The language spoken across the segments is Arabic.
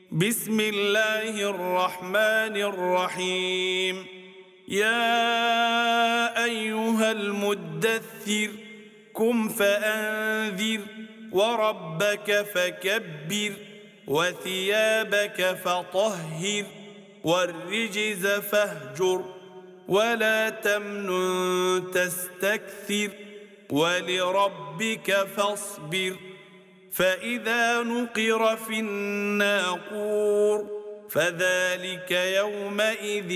بسم الله الرحمن الرحيم. يا أيها المدثر قم فأنذر وربك فكبر وثيابك فطهر والرجز فاهجر ولا تمنن تستكثر ولربك فاصبر. فإذا نقر في الناقور فذلك يومئذ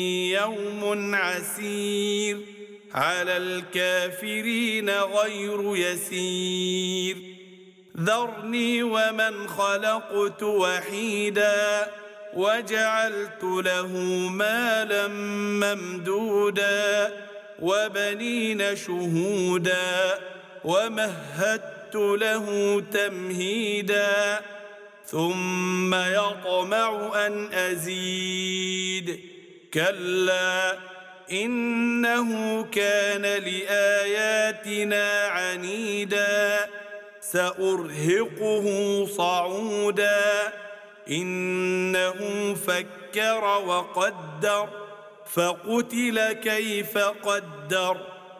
يوم عسير على الكافرين غير يسير. ذرني ومن خلقت وحيدا وجعلت له مالا ممدودا وبنين شهودا ومهدت له تمهيدا ثم يطمع أن أزيد كلا إنه كان لآياتنا عنيدا سأرهقه صعودا إنه فكر وقدر فقتل كيف قدر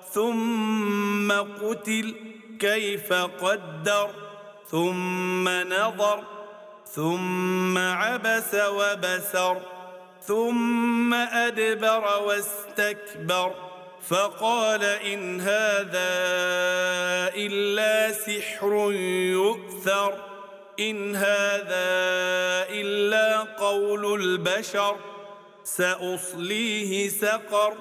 ثم قتل كيف قدر ثم نظر ثم عبس وبسر ثم أدبر واستكبر فقال إن هذا إلا سحر يؤثر إن هذا إلا قول البشر سأصليه سقر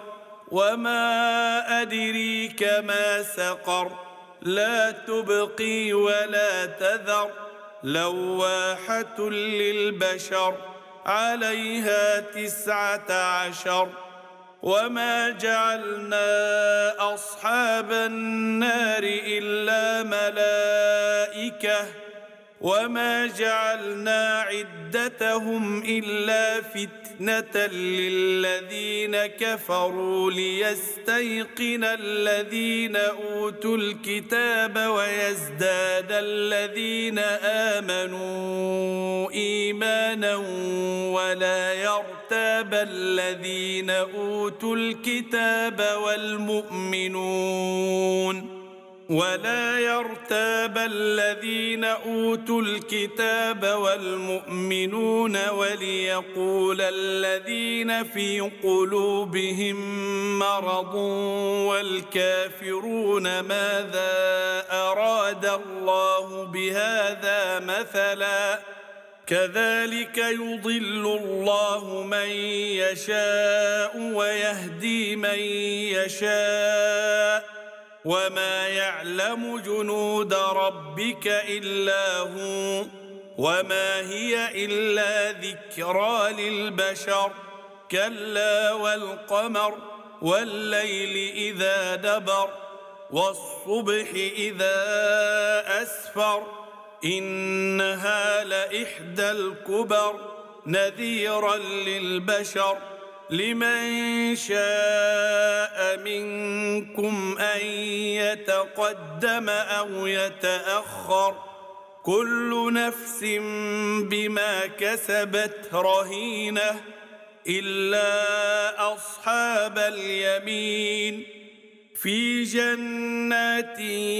وما أدريك ما سقر لا تبقي ولا تذر لواحة للبشر عليها 19 وما جعلنا أصحاب النار إلا ملائكة وما جعلنا عدتهم إلا فتنة للذين كفروا ليستيقن الذين أوتوا الكتاب ويزداد الذين آمنوا إيمانا ولا يرتاب الذين أوتوا الكتاب والمؤمنون وليقول الذين في قلوبهم مرض والكافرون ماذا أراد الله بهذا مثلا كذلك يضل الله من يشاء ويهدي من يشاء وما يعلم جنود ربك إلا هو وما هي إلا ذكرى للبشر كلا والقمر والليل إذا دبر والصبح إذا أسفر إنها لإحدى الكبر نذيرا للبشر لمن شاء منكم أن يتقدم أو يتأخر كل نفس بما كسبت رهينة إلا أصحاب اليمين في جنات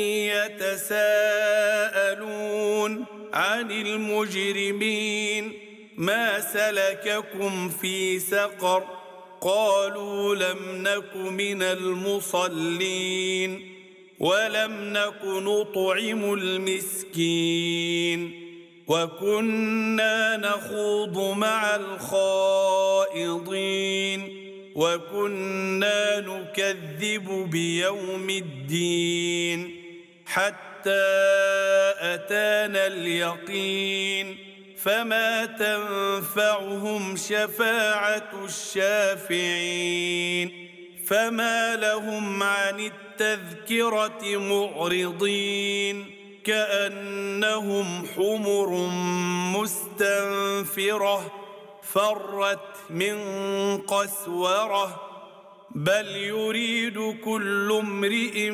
يتساءلون عن المجرمين ما سلككم في سقر قالوا لم نك من المصلين ولم نك نطعم المسكين وكنا نخوض مع الخائضين وكنا نكذب بيوم الدين حتى أتانا اليقين فما تنفعهم شفاعة الشافعين فما لهم عن التذكرة معرضين كأنهم حمر مستنفرة فرت من قسورة بل يريد كل امرئ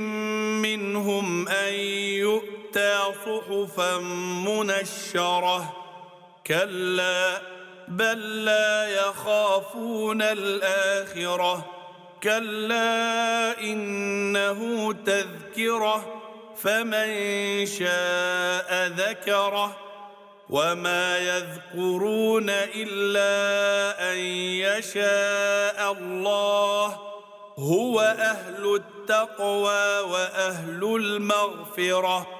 منهم أن يؤتى صحفا منشرة كلا بل لا يخافون الآخرة كلا إنه تذكرة فمن شاء ذكره وما يذكرون إلا أن يشاء الله هو أهل التقوى وأهل المغفرة